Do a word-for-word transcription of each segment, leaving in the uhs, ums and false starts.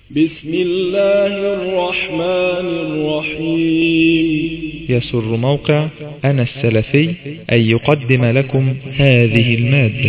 بسم الله الرحمن الرحيم. يسر موقع أنا السلفي أن يقدم لكم هذه المادة.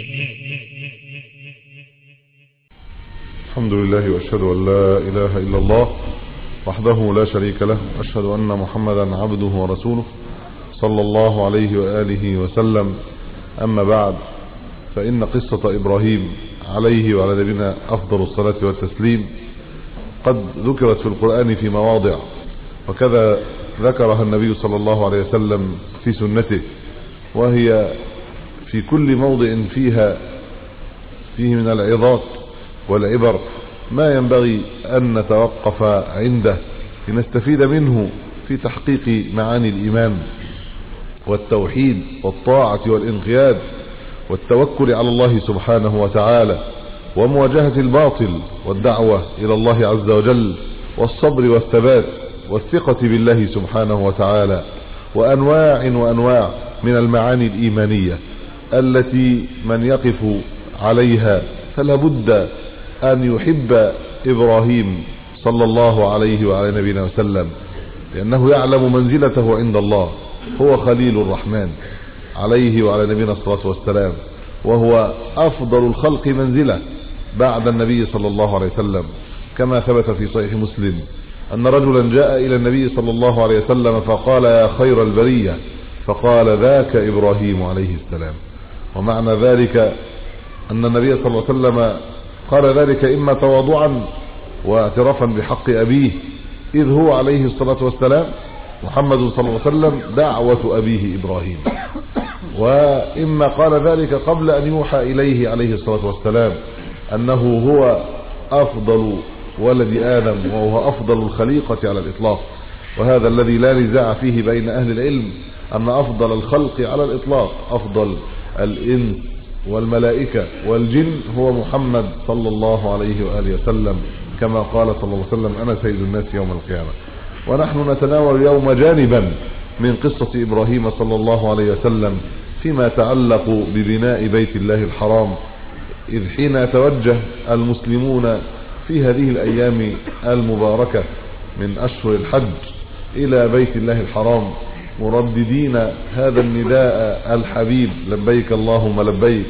الحمد لله وأشهد أن لا إله إلا الله وحده لا شريك له، وأشهد أن محمدا عبده ورسوله صلى الله عليه وآله وسلم. أما بعد، فإن قصة إبراهيم عليه وعلى نبينا أفضل الصلاة والتسليم قد ذكرت في القرآن في مواضع، وكذا ذكرها النبي صلى الله عليه وسلم في سنته، وهي في كل موضع فيها فيه من العظات والعبر ما ينبغي أن نتوقف عنده لنستفيد منه في تحقيق معاني الإيمان والتوحيد والطاعة والانقياد والتوكل على الله سبحانه وتعالى، ومواجهة الباطل والدعوة إلى الله عز وجل، والصبر والثبات والثقة بالله سبحانه وتعالى، وأنواع وأنواع من المعاني الإيمانية التي من يقف عليها فلا بد أن يحب إبراهيم صلى الله عليه وعلى نبينا وسلم، لأنه يعلم منزلته عند الله. هو خليل الرحمن عليه وعلى نبينا الصلاة والسلام، وهو أفضل الخلق منزلة بعد النبي صلى الله عليه وسلم، كما ثبت في صحيح مسلم أن رجلا جاء إلى النبي صلى الله عليه وسلم فقال: يا خير البرية، فقال: ذاك إبراهيم عليه السلام. ومعنى ذلك أن النبي صلى الله عليه وسلم قال ذلك إما تواضعا واعترافا بحق أبيه، إذ هو عليه الصلاة والسلام محمد صلى الله عليه وسلم دعوة أبيه إبراهيم، وإما قال ذلك قبل أن يوحى إليه عليه الصلاة والسلام أنه هو أفضل ولد آدم وهو أفضل الخليقة على الإطلاق. وهذا الذي لا نزاع فيه بين أهل العلم، أن أفضل الخلق على الإطلاق، أفضل الإنس والملائكة والجن، هو محمد صلى الله عليه وآله وسلم، كما قال صلى الله عليه وسلم: أنا سيد الناس يوم القيامة. ونحن نتناول اليوم جانبا من قصة إبراهيم صلى الله عليه وسلم فيما يتعلق ببناء بيت الله الحرام، إذ حين يتوجه المسلمون في هذه الأيام المباركة من أشهر الحج إلى بيت الله الحرام مرددين هذا النداء الحبيب: لبيك اللهم لبيك،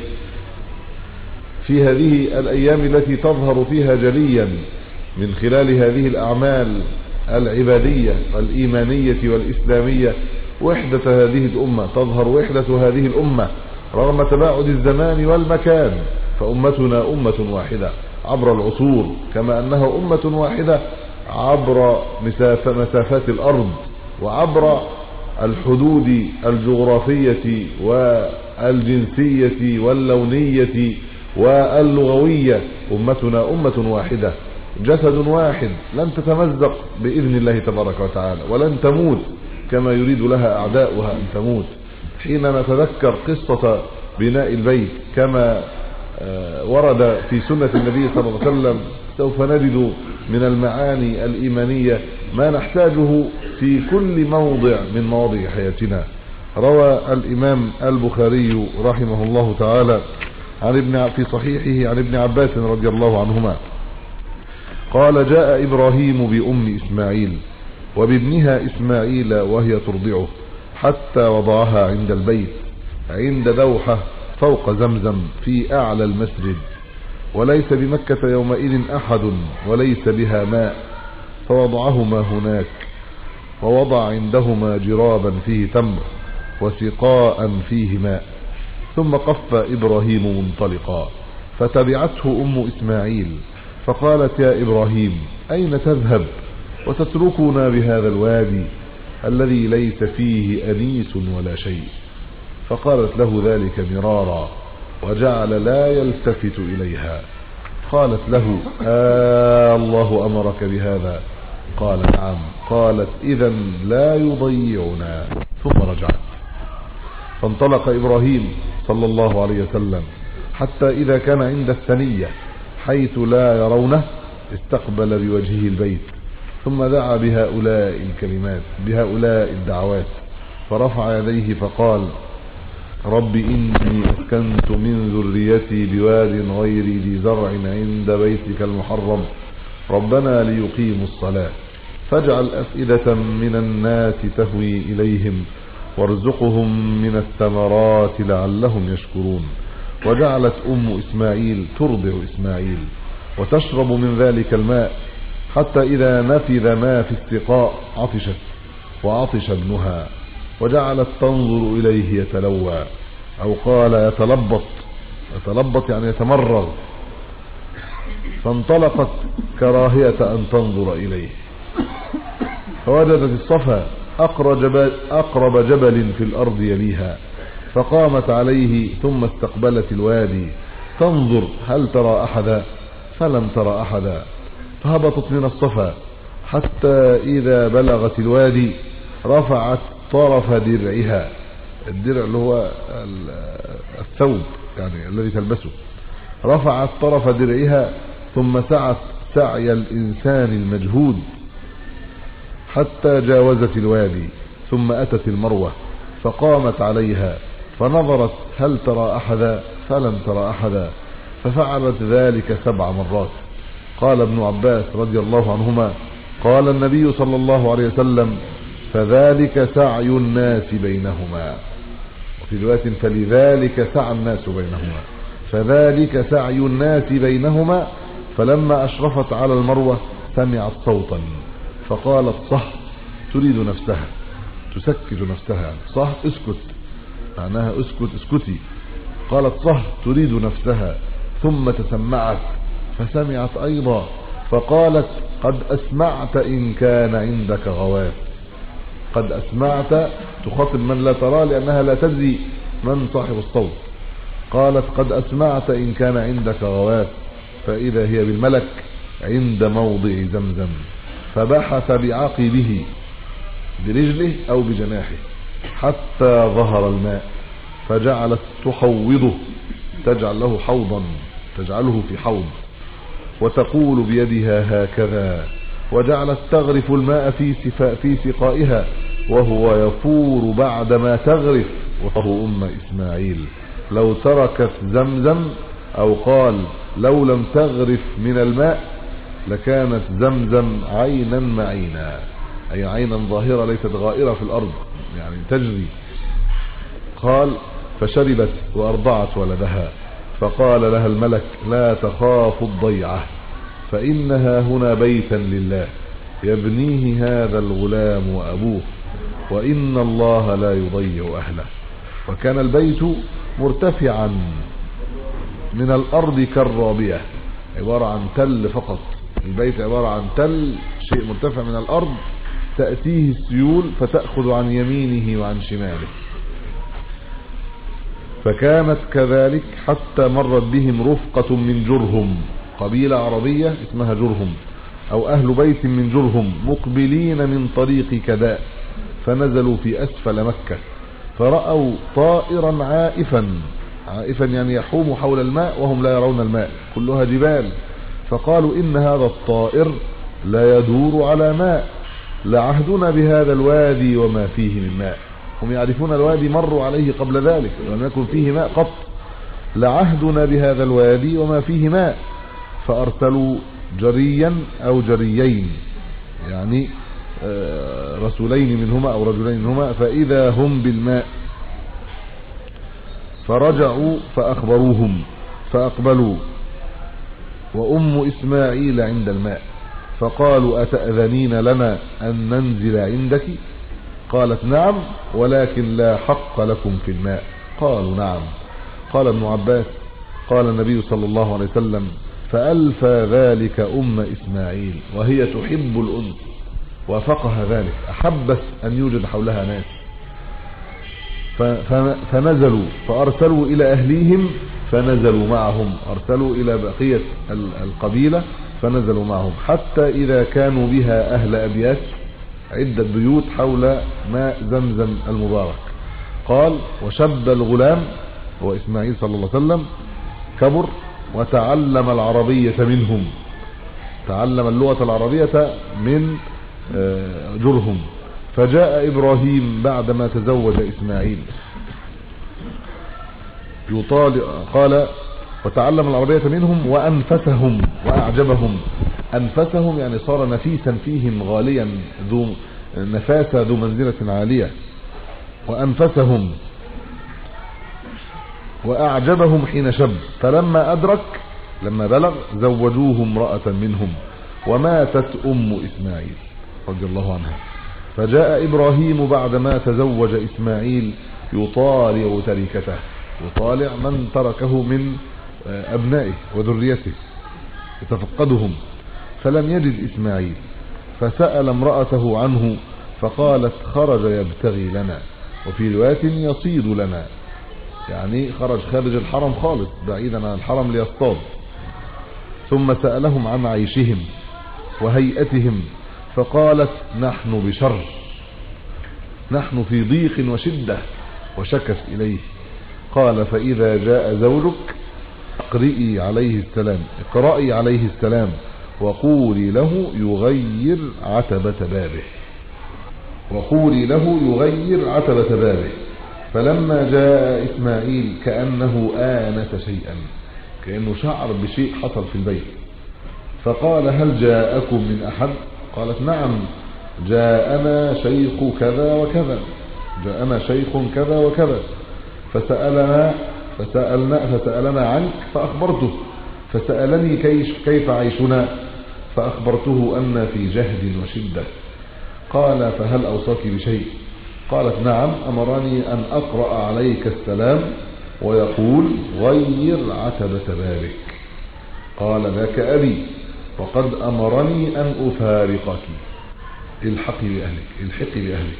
في هذه الأيام التي تظهر فيها جليا من خلال هذه الأعمال العبادية الإيمانية والإسلامية وحدة هذه الأمة، تظهر وحدة هذه الأمة رغم تباعد الزمان والمكان، فأمتنا أمة واحدة عبر العصور، كما أنها أمة واحدة عبر مسافات الأرض وعبر الحدود الجغرافية والجنسية واللونية واللغوية. أمتنا أمة واحدة، جسد واحد، لن تتمزق بإذن الله تبارك وتعالى، ولن تموت كما يريد لها أعداؤها أن تموت. حين نتذكر قصة بناء البيت كما ورد في سنة النبي صلى الله عليه وسلم، سوف نجد من المعاني الإيمانية ما نحتاجه في كل موضع من مواضع حياتنا. روى الإمام البخاري رحمه الله تعالى عن ابن في صحيحه عن ابن عباس رضي الله عنهما قال: جاء إبراهيم بأم إسماعيل وبابنها إسماعيل وهي ترضعه، حتى وضعها عند البيت عند دوحة فوق زمزم في أعلى المسجد، وليس بمكة يومئذ أحد وليس بها ماء، فوضعهما هناك، ووضع عندهما جرابا فيه تمر وسقاء فيه ماء، ثم قف إبراهيم منطلقا، فتبعته أم إسماعيل فقالت: يا إبراهيم، أين تذهب وتتركنا بهذا الوادي الذي ليس فيه أنيس ولا شيء؟ فقالت له ذلك مرارا، وجعل لا يلتفت إليها. قالت له: آه الله أمرك بهذا؟ قال: نعم. قالت: إذا لا يضيعنا. ثم رجعت. فانطلق إبراهيم صلى الله عليه وسلم حتى إذا كان عند الثنية حيث لا يرونه استقبل بوجهه البيت، ثم دعا بهؤلاء الكلمات بهؤلاء الدعوات، فرفع يديه فقال: رب إني أسكنت من ذريتي بواد غير ذي زرع عند بيتك المحرم ربنا ليقيموا الصلاة فاجعل أفئدة من الناس تهوي إليهم وارزقهم من الثمرات لعلهم يشكرون. وجعلت أم إسماعيل ترضع إسماعيل وتشرب من ذلك الماء حتى إذا نفذ ما في السقاء عطشت وعطش ابنها، وجعلت تنظر إليه يتلوى، أو قال يتلبط، يتلبط يعني يتمرغ، فانطلقت كراهية أن تنظر إليه. فوجدت الصفا أقرب جبل, أقرب جبل في الأرض يليها، فقامت عليه ثم استقبلت الوادي تنظر هل ترى أحدا، فلم ترى أحدا، فهبطت من الصفا حتى إذا بلغت الوادي رفعت طرف درعها، الدرع اللي هو الثوب يعني الذي تلبسه، رفعت طرف درعها ثم سعت سعي الإنسان المجهود حتى جاوزت الوادي، ثم أتت المروة فقامت عليها فنظرت هل ترى أحدا، فلم ترى أحدا، ففعلت ذلك سبع مرات. قال ابن عباس رضي الله عنهما قال النبي صلى الله عليه وسلم فذلك سعي الناس بينهما، وفي رواية فلذلك سعى الناس بينهما، فذلك سعي الناس بينهما. فلما أشرفت على المروة سمعت صوتا فقالت صح، تريد نفسها، تسكت نفسها، صح اسكت، معناها اسكت اسكتي، قالت صح تريد نفسها، ثم تسمعت فسمعت أيضا فقالت قد أسمعت إن كان عندك غواث، قد أسمعت تخاطب من لا ترى لأنها لا تدري من صاحب الصوت، قالت قد أسمعت إن كان عندك غواث، فإذا هي بالملك عند موضع زمزم، فبحث بعقبه برجله أو بجناحه حتى ظهر الماء، فجعلت تحوضه، تجعل له حوضا، تجعله في حوض، وتقول بيدها هكذا، وجعلت تغرف الماء في في سقائها وهو يفور بعدما تغرف. وهو أم إسماعيل لو تركت زمزم أو قال لو لم تغرف من الماء لكانت زمزم عينا معينا، أي عينا ظاهرة ليست غائرة في الأرض يعني تجري. قال فشربت وأرضعت ولدها، فقال لها الملك لا تخاف الضيعة، فإنها هنا بيتا لله يبنيه هذا الغلام وأبوه، وإن الله لا يضيع أهله. وكان البيت مرتفعا من الأرض كالرابية، عبارة عن تل فقط، البيت عبارة عن تل شيء مرتفع من الأرض تأتيه السيول فتأخذ عن يمينه وعن شماله. فكانت كذلك حتى مرت بهم رفقة من جرهم، قبيلة عربية اسمها جرهم أو أهل بيت من جرهم، مقبلين من طريق كداء، فنزلوا في أسفل مكة فرأوا طائرا عائفا، عائفا يعني يحوم حول الماء وهم لا يرون الماء، كلها جبال، فقالوا إن هذا الطائر لا يدور على ماء، لعهدنا بهذا الوادي وما فيه من ماء. هم يعرفون الوادي، مروا عليه قبل ذلك ولم يكن فيه ماء قط، لعهدنا بهذا الوادي وما فيه ماء. فأرسلوا جريا أو جريين يعني رسولين منهما أو رجلين منهما، فإذا هم بالماء، فرجعوا فأخبروهم فأقبلوا وأم إسماعيل عند الماء، فقالوا أتأذنين لنا أن ننزل عندك؟ قالت نعم ولكن لا حق لكم في الماء. قالوا نعم. قال ابن عباس قال النبي صلى الله عليه وسلم فألفى ذلك أم إسماعيل وهي تحب الأنس، وافقها ذلك، أحبت أن يوجد حولها ناس، فنزلوا فأرسلوا إلى أهليهم فنزلوا معهم، أرسلوا إلى بقية القبيلة فنزلوا معهم، حتى إذا كانوا بها أهل أبيات، عدة بيوت حول ماء زمزم المبارك. قال وشب الغلام هو إسماعيل صلى الله عليه وسلم، كبر وتعلم العربية منهم، تعلم اللغة العربية من جرهم. فجاء إبراهيم بعدما تزوج إسماعيل يطالع، قال وتعلم العربية منهم وأنفسهم وأعجبهم أنفسهم يعني صار نفيسا فيهم غاليا ذو نفاسة ذو منزلة عالية. وأنفسهم وأعجبهم حين شب، فلما أدرك لما بلغ زوجوه امرأة منهم، وماتت أم إسماعيل رضي الله عنها. فجاء إبراهيم بعدما تزوج إسماعيل يطالع تركته، يطالع من تركه من أبنائه وذريته يتفقدهم، فلم يجد إسماعيل، فسأل امرأته عنه فقالت خرج يبتغي لنا، وفي رواية يصيد لنا، يعني خرج خارج الحرم خالص بعيدا عن الحرم ليصطاد. ثم سألهم عن عيشهم وهيئتهم فقالت نحن بشر، نحن في ضيق وشدة، وشكت إليه. قال فإذا جاء زوجك اقرئي عليه السلام اقرئي عليه السلام وقولي له يغير عتبة بابه وقولي له يغير عتبة بابه. فلما جاء إسماعيل كأنه آنس شيئا، كأنه شعر بشيء حصل في البيت، فقال هل جاءكم من أحد؟ قالت نعم جاءنا شيخ كذا وكذا، جاءنا شيخ كذا وكذا، فسألنا فسألنا فسألنا عنك فأخبرته، فسألني كيف, كيف عيشنا فأخبرته أن في جهد وشدة. قال فهل أوصاك بشيء؟ قالت نعم أمرني أن أقرأ عليك السلام ويقول غير عتبة بابك. قال ذاك أبي وقد أمرني أن أفارقك، الحقي بأهلك الحقي بأهلك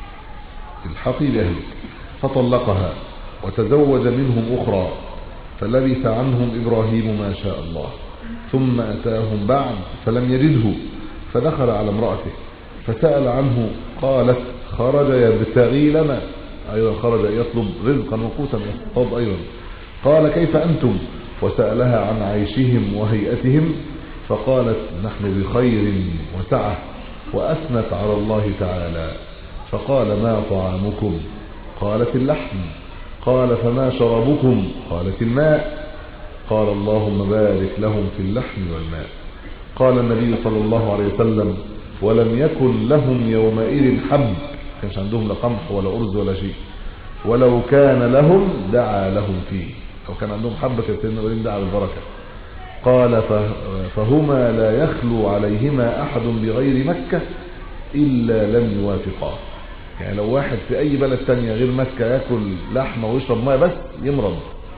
الحقي بأهلك. فطلقها وتزوج منهم أخرى، فلبث عنهم إبراهيم ما شاء الله، ثم أتاهم بعد فلم يجده، فدخل على امرأته فسأل عنه، قالت خرج يبتغي لنا، أيضا خرج يطلب رزقا وقوتا يصطاد أيضا. قال كيف أنتم؟ وسألها عن عيشهم وهيئتهم، فقالت نحن بخير وسعة، وأثنت على الله تعالى. فقال ما طعامكم؟ قالت اللحم. قال فما شربكم؟ قالت الماء. قال اللهم بارك لهم في اللحم والماء. قال النبي صلى الله عليه وسلم ولم يكن لهم يومئذ حب، كانش عندهم لا قمح ولا أرز ولا شيء، ولو كان لهم دعا لهم فيه، لو كان عندهم حب كان سيدنا إبراهيم دعا بالبركة. قال فهما لا يخلو عليهما أحد بغير مكة إلا لم يوافقا، يعني لو واحد في أي بلد تانية غير مكة يأكل لحمة ويشرب ماء بس يمرض،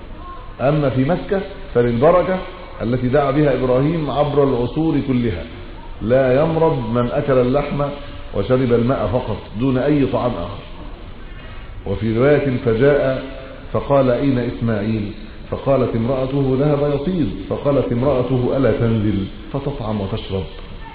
أما في مكة فللبركة التي دعا بها إبراهيم عبر العصور كلها لا يمرض من أكل اللحم وشرب الماء فقط دون أي طعام آخر. وفي رواية فجاء فقال أين إسماعيل؟ فقالت امرأته ذهب يصيد. فقالت امرأته ألا تنزل فتطعم وتشرب؟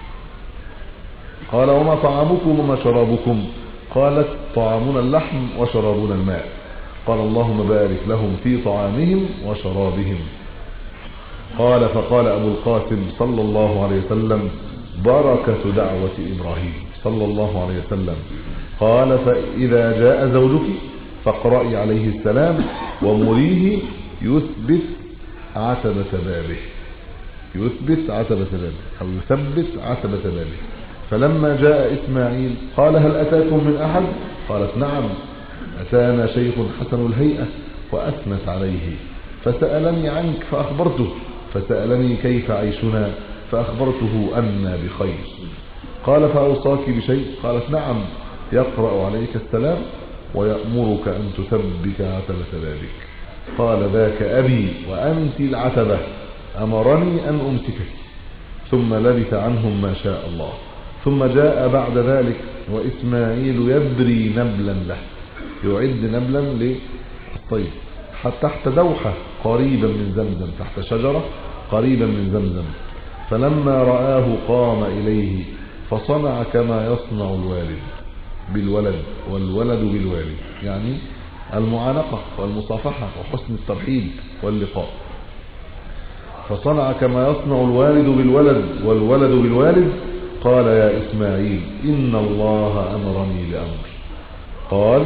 قال وما طعامكم وما شرابكم؟ قالت طعامنا اللحم وشرابنا الماء. قال اللهم بارك لهم في طعامهم وشرابهم. قال فقال أبو القاسم صلى الله عليه وسلم بركة دعوة إبراهيم صلى الله عليه وسلم. قال فإذا جاء زوجك فاقرأي عليه السلام ومريه يثبت عتبة بابه، يثبت عتبة بابه أو يثبت عتبة بابه. فلما جاء إسماعيل قال هل أتاكم من أحد؟ قالت نعم أتانا شيخ حسن الهيئة، وأثنت عليه. فسألني عنك فأخبرته، فسألني كيف عيشنا فأخبرته أنا بخير. قال فأوصاك بشيء؟ قالت نعم يقرأ عليك السلام ويأمرك أن تثبت عتبة بابك. قال ذاك أبي وأنت العتبة، أمرني أن أمسكك. ثم لبث عنهم ما شاء الله. ثم جاء بعد ذلك وإسماعيل يبري نبلا له، يعد نبلا للطيب حتى تحت دوحة قريبا من زمزم، تحت شجرة قريبا من زمزم. فلما رآه قام إليه فصنع كما يصنع الوالد بالولد والولد بالوالد، يعني المعانقة والمصافحة وحسن الترحيب واللقاء. فصنع كما يصنع الوالد بالولد والولد بالوالد. قال يا إسماعيل إن الله أمرني لأمر. قال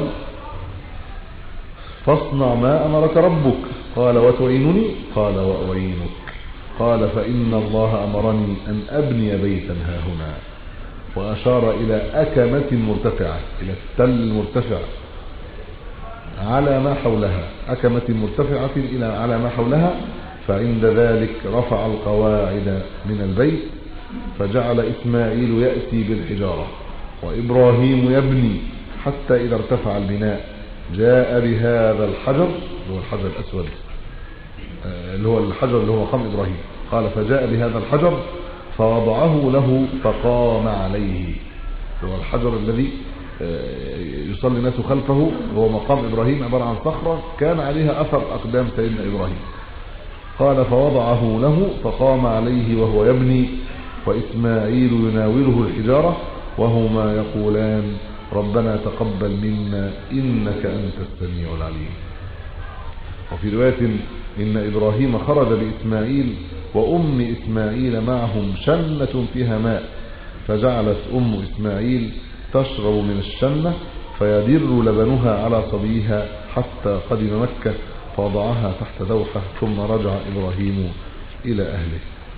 فاصنع ما أمرك ربك. قال وتعينني؟ قال وأعينك. قال فإن الله أمرني أن أبني بيتا هاهنا، وأشار إلى أكمة مرتفعة، إلى التل المرتفع على ما حولها، أكمة مرتفعة إلى على ما حولها. فعند ذلك رفع القواعد من البيت، فجعل إسماعيل يأتي بالحجارة وإبراهيم يبني، حتى إذا ارتفع البناء جاء بهذا الحجر اللي هو الحجر الأسود اللي هو الحجر اللي هو مقام إبراهيم. قال فجاء بهذا الحجر فوضعه له فقام عليه، هو الحجر الذي يصلي الناس خلفه، هو مقام إبراهيم عبارة عن صخرة كان عليها أثر أقدام سيدنا إبراهيم. قال فوضعه له فقام عليه وهو يبني، وإسماعيل يناوله الحجارة وهما يقولان ربنا تقبل منا إنك أنت السميع العليم. وفي رواية إن إبراهيم خرج بإسماعيل وأم إسماعيل معهم شنة فيها ماء، فجعلت أم إسماعيل تشرب من الشنة فيدر لبنها على صبيها حتى قدم مكة، فوضعها تحت دوحة، ثم رجع إبراهيم إلى أهله.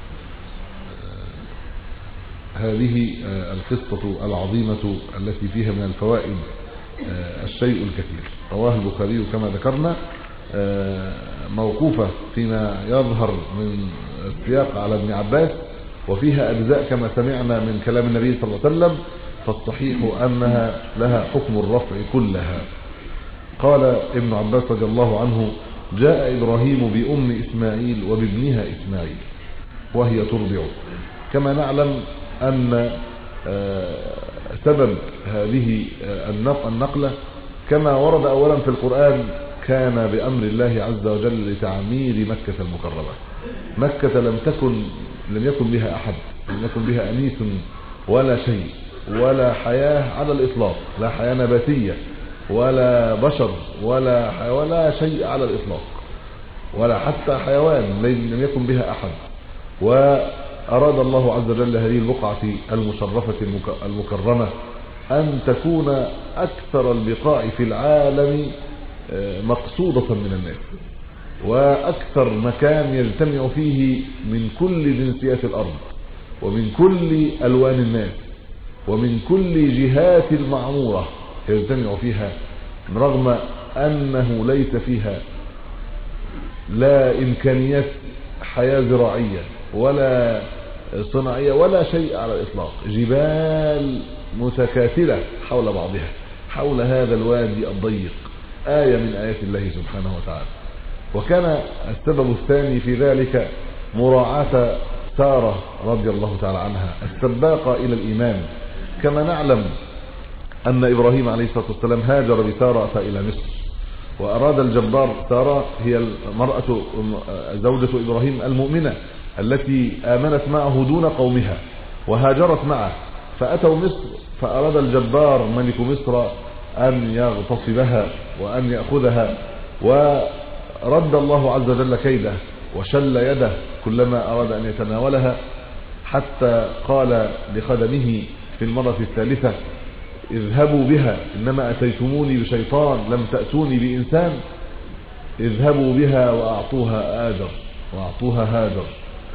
هذه القصة العظيمة التي فيها من الفوائد الشيء الكثير. رواه البخاري كما ذكرنا موقوفة فيما يظهر من السياق على ابن عباس، وفيها أجزاء كما سمعنا من كلام النبي صلى الله عليه وسلم، فالصحيح أنها لها حكم الرفع كلها. قال ابن عباس رضي الله عنه جاء إبراهيم بأم إسماعيل وبابنها إسماعيل وهي ترضع. كما نعلم أن سبب هذه النقلة كما ورد أولا في القرآن كان بأمر الله عز وجل لتعمير مكة المكرمة. مكة لم تكن لم يكن بها أحد، لم يكن بها أنيس ولا شيء ولا حياة على الإطلاق، لا حياة نباتية ولا بشر ولا ولا شيء على الإطلاق، ولا حتى حيوان لم يكن بها أحد. وأراد الله عز وجل هذه البقعة المشرفة المكرمة أن تكون أكثر البقاع في العالم مقصودة من الناس، وأكثر مكان يجتمع فيه من كل جنسيات الأرض ومن كل ألوان الناس ومن كل جهات المعمورة يجتمع فيها، رغم أنه ليس فيها لا إمكانيات حياة زراعية ولا صناعية ولا شيء على الإطلاق، جبال متكاتلة حول بعضها حول هذا الوادي الضيق، آية من آيات الله سبحانه وتعالى. وكان السبب الثاني في ذلك مراعاة سارة رضي الله تعالى عنها السباقة إلى الإيمان. كما نعلم أن إبراهيم عليه الصلاة والسلام هاجر بسارة إلى مصر، وأراد الجبار سارة هي المرأة زوجة إبراهيم المؤمنة التي آمنت معه دون قومها وهاجرت معه، فأتوا مصر، فأراد الجبار ملك مصر أن يغتصبها وأن يأخذها، ورد الله عز وجل كيده وشل يده كلما أراد أن يتناولها، حتى قال لخدمه في المرة الثالثة اذهبوا بها، إنما أتيتموني بشيطان لم تأتوني بإنسان، اذهبوا بها وأعطوها آجر وأعطوها هاجر.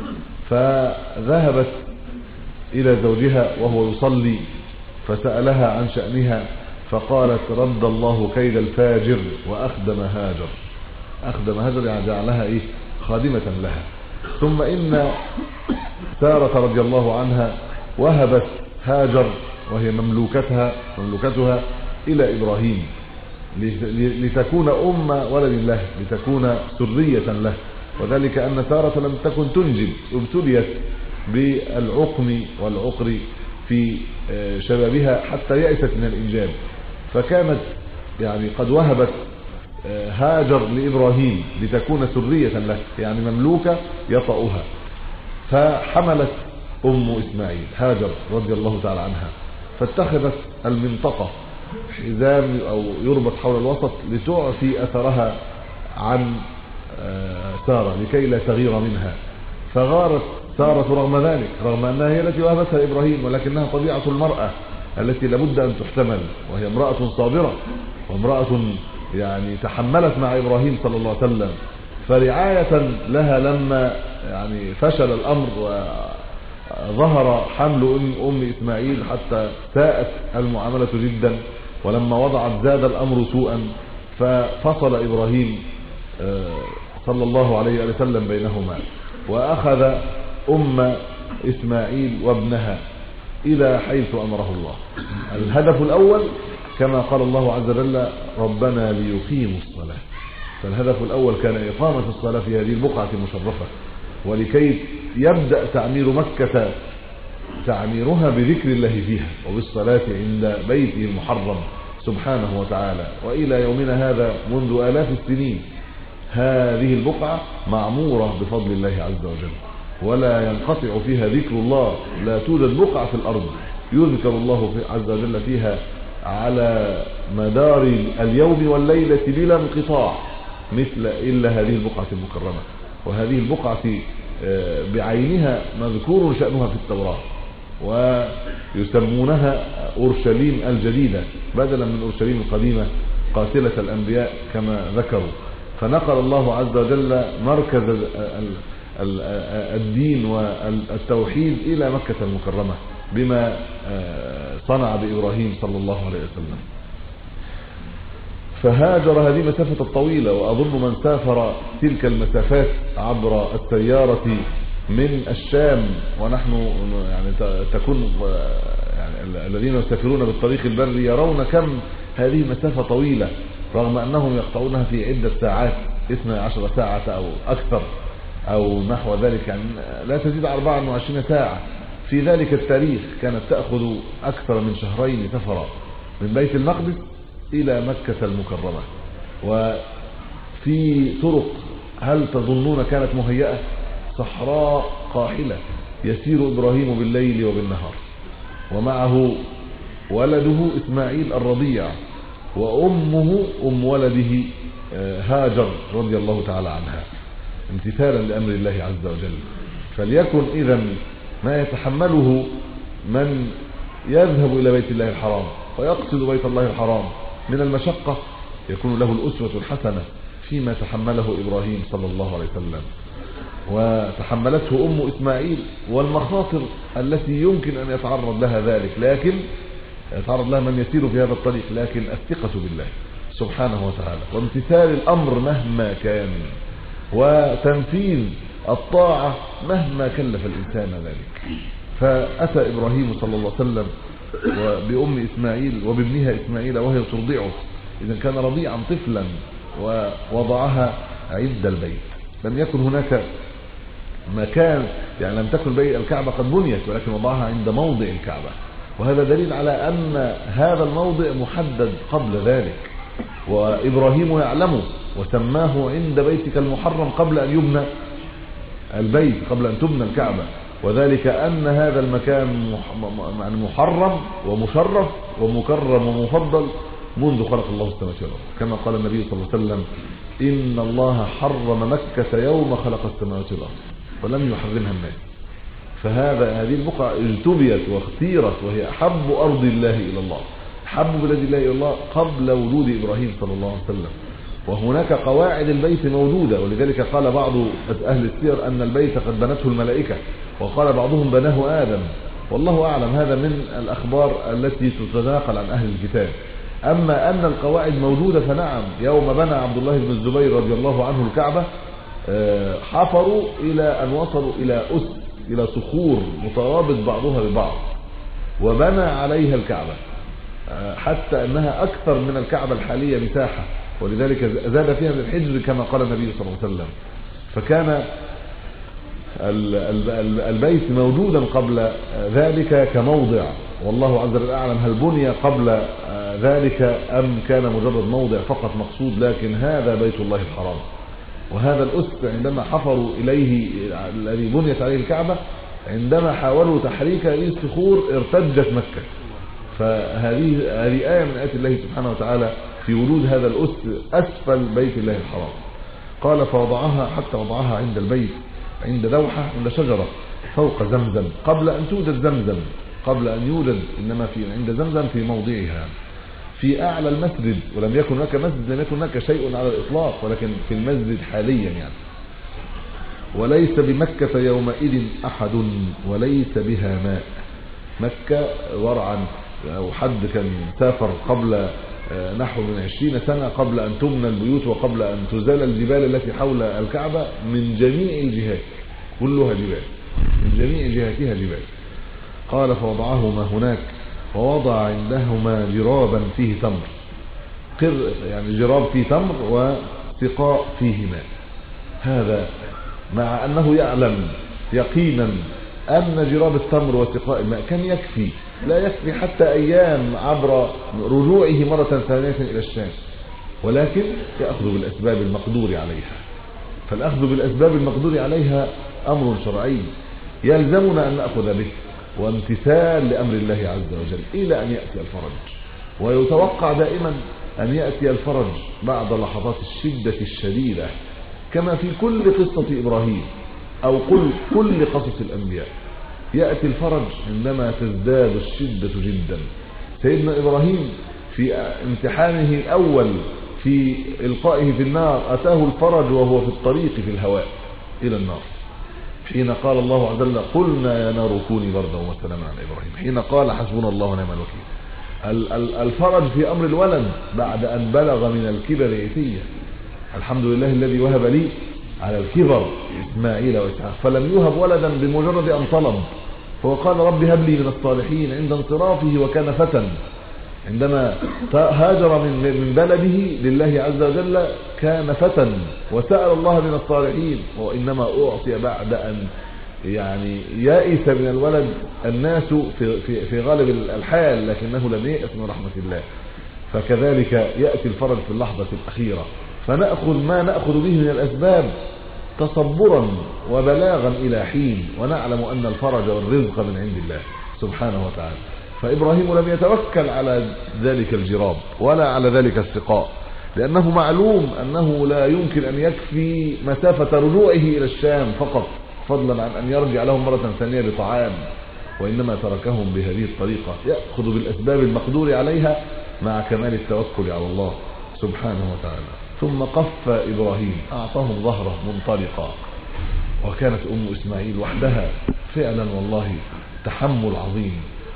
فذهبت إلى زوجها وهو يصلي فسألها عن شأنها، فقالت رد الله كيد الفاجر وأخدم هاجر. أخدم هاجر يعني جعلها إيه؟ خادمة لها. ثم إن سارة رضي الله عنها وهبت هاجر وهي مملوكتها مملوكتها إلى إبراهيم لتكون أم ولد له، لتكون سرية له، وذلك أن سارة لم تكن تنجب، ابتليت بالعقم والعقر في شبابها حتى يأست من الإنجاب، فكانت يعني قد وهبت هاجر لإبراهيم لتكون سرية له، يعني مملوكة يطأها. فحملت أم إسماعيل هاجر رضي الله تعالى عنها، فاتخذت المنطقة حزام أو يربط حول الوسط لتعفي أثرها عن سارة لكي لا تغير منها. فغارت سارة رغم ذلك، رغم أنها هي التي وهبتها إبراهيم، ولكنها طبيعة المرأة التي لابد أن تحتمل، وهي امرأة صابرة وامرأة يعني تحملت مع إبراهيم صلى الله عليه وسلم. فرعاية لها لما يعني فشل الأمر وظهر حمل أم, أم إسماعيل حتى ساءت المعاملة جدا، ولما وضعت زاد الأمر سوءا، ففصل إبراهيم صلى الله عليه وسلم بينهما وأخذ أم إسماعيل وابنها إلى حيث أمره الله. الهدف الأول كما قال الله عز وجل ربنا ليقيموا الصلاة، فالهدف الأول كان إقامة الصلاة في هذه البقعة المشرفة، ولكي يبدأ تعمير مكة تعميرها بذكر الله فيها وبالصلاة عند بيته المحرم سبحانه وتعالى. وإلى يومنا هذا منذ آلاف السنين هذه البقعة معمورة بفضل الله عز وجل، ولا ينقطع فيها ذكر الله. لا توجد بقعة في الأرض يذكر الله عز وجل فيها على مدار اليوم والليلة بلا انقطاع مثل إلا هذه البقعة المكرمة. وهذه البقعة بعينها مذكور شأنها في التوراة، ويسمونها أورشليم الجديدة بدلا من أورشليم القديمة قاتلة الأنبياء كما ذكروا. فنقل الله عز وجل مركز الدين والتوحيد إلى مكة المكرمة بما صنع بإبراهيم صلى الله عليه وسلم. فهاجر هذه المسافة الطويلة، وأظن من سافر تلك المسافات عبر السيارة من الشام، ونحن يعني تكون يعني الذين يسافرون بالطريق البري يرون كم هذه المسافة طويلة، رغم أنهم يقطعونها في عدة ساعات اثنتي عشرة ساعة أو أكثر أو نحو ذلك، يعني لا تزيد أربعة وعشرين ساعة. في ذلك التاريخ كانت تأخذ أكثر من شهرين سفرا من بيت المقدس إلى مكة المكرمة. وفي طرق هل تظنون كانت مهيئة؟ صحراء قاحلة يسير إبراهيم بالليل وبالنهار، ومعه ولده إسماعيل الرضيع، وأمه أم ولده هاجر رضي الله تعالى عنها امتثالا لأمر الله عز وجل. فليكن إذن ما يتحمله من يذهب إلى بيت الله الحرام ويقصد بيت الله الحرام من المشقة يكون له الأسوة الحسنة فيما تحمله إبراهيم صلى الله عليه وسلم وتحملته أم إسماعيل، والمخاطر التي يمكن أن يتعرض لها ذلك، لكن يتعرض لها من يسير في هذا الطريق، لكن الثقة بالله سبحانه وتعالى وامتثال الأمر مهما كان، وتنفيذ الطاعة مهما كلف الإنسان ذلك. فأتى إبراهيم صلى الله عليه وسلم بأم إسماعيل وبابنها إسماعيل وهي ترضعه، إذا كان رضيعا طفلا، ووضعها عند البيت. لم يكن هناك مكان، يعني لم تكن بيت الكعبة قد بنيت، ولكن وضعها عند موضع الكعبة، وهذا دليل على أن هذا الموضع محدد قبل ذلك، وإبراهيم يعلمه وسماه عند بيتك المحرم قبل أن يبنى البيت، قبل أن تبنى الكعبة، وذلك أن هذا المكان محرم ومشرف ومكرم ومفضل منذ خلق الله السماوات والأرض، كما قال النبي صلى الله عليه وسلم إن الله حرم مكة يوم خلق السماوات والأرض ولم يحرمها الناس. فهذا هذه البقعة اجتبيت واختيرت وهي أحب أرض الله إلى الله، أحب بلاد الله إلى الله قبل وجود إبراهيم صلى الله عليه وسلم. وهناك قواعد البيت موجودة، ولذلك قال بعض أهل السير أن البيت قد بنته الملائكة، وقال بعضهم بناه آدم، والله أعلم، هذا من الأخبار التي تتناقل عن أهل الكتاب. أما أن القواعد موجودة فنعم، يوم بنى عبد الله بن الزبير رضي الله عنه الكعبة حفروا إلى أن وصلوا إلى أس إلى صخور مترابط بعضها ببعض، وبنى عليها الكعبة حتى أنها أكثر من الكعبة الحالية مساحة، ولذلك زاد فيها من الحجر كما قال النبي صلى الله عليه وسلم. فكان البيت موجودا قبل ذلك كموضع، والله عز وجل أعلم هل بني قبل ذلك أم كان مجرد موضع فقط مقصود، لكن هذا بيت الله الحرام. وهذا الأس عندما حفروا إليه الذي بنيت عليه الكعبة، عندما حاولوا تحريك هذه الصخور ارتجت مكة. فهذه هذه آية من آيات الله سبحانه وتعالى في وجود هذا الأس أسفل بيت الله الحرام. قال فوضعها حتى وضعها عند البيت عند دوحة عند شجرة فوق زمزم قبل أن توجد زمزم، قبل أن يوجد، إنما في عند زمزم في موضعها. في أعلى المسجد، ولم يكن هناك مسجد، لم يكن هناك شيء على الإطلاق، ولكن في المسجد حاليا يعني. وليس بمكة يومئذ أحد وليس بها ماء. مكة ورعا، أو حد كان سافر قبل نحو من عشرين سنة، قبل أن تبنى البيوت وقبل أن تزال الجبال التي حول الكعبة من جميع الجهات، كلها جبال، من جميع جهاتها جبال. قال فوضعهما هناك ووضع عندهما جرابا فيه تمر، يعني جراب فيه تمر وسقاء فيه ماء. هذا مع أنه يعلم يقينا أن جراب التمر وسقاء الماء كان يكفي، لا يكفي حتى أيام عبر رجوعه مرة ثانية إلى الشام، ولكن يأخذ بالأسباب المقدور عليها. فالأخذ بالأسباب المقدور عليها أمر شرعي يلزمنا أن نأخذ به، وامتثال لأمر الله عز وجل إلى أن يأتي الفرج. ويتوقع دائما أن يأتي الفرج بعد لحظات الشدة الشديدة، كما في كل قصة إبراهيم أو كل كل قصص الأنبياء. يأتي الفرج عندما تزداد الشدة جدا. سيدنا إبراهيم في امتحانه الأول في إلقائه في النار أتاه الفرج وهو في الطريق في الهواء إلى النار، حين قال الله عز وجل قلنا يا نار كوني بردا وسلاما على إبراهيم، حين قال حسبنا الله ونعم الوكيل. الفرج في أمر الولد بعد أن بلغ من الكبر عتية. الحمد لله الذي وهب لي على الكبر إسماعيل وإسحاق، فلم يهب ولدا بمجرد أن طلب، فهو قال رب هب لي من الصالحين عند انصرافه وكان فتى. عندما هاجر من من بلده لله عز وجل كان فتى وسأل الله من الصالحين، وإنما أعطي بعد أن يعني يائس من الولد الناس في, في, في غالب الحال، لكنه لم ييأس من رحمة الله. فكذلك يأتي الفرج في اللحظة الأخيرة، فنأخذ ما نأخذ به من الأسباب تصبرا وبلاغا إلى حين، ونعلم أن الفرج والرزق من عند الله سبحانه وتعالى. فإبراهيم لم يتوكل على ذلك الجراب ولا على ذلك السقاء، لأنه معلوم أنه لا يمكن أن يكفي مسافة رجوعه إلى الشام فقط، فضلا عن أن يرجع لهم مرة ثانية بطعام، وإنما تركهم بهذه الطريقة، يأخذ بالأسباب المقدور عليها مع كمال التوكل على الله سبحانه وتعالى. ثم قف إبراهيم، أعطاهم ظهره منطلقا، وكانت أم إسماعيل وحدها فعلا والله تحمل عظيم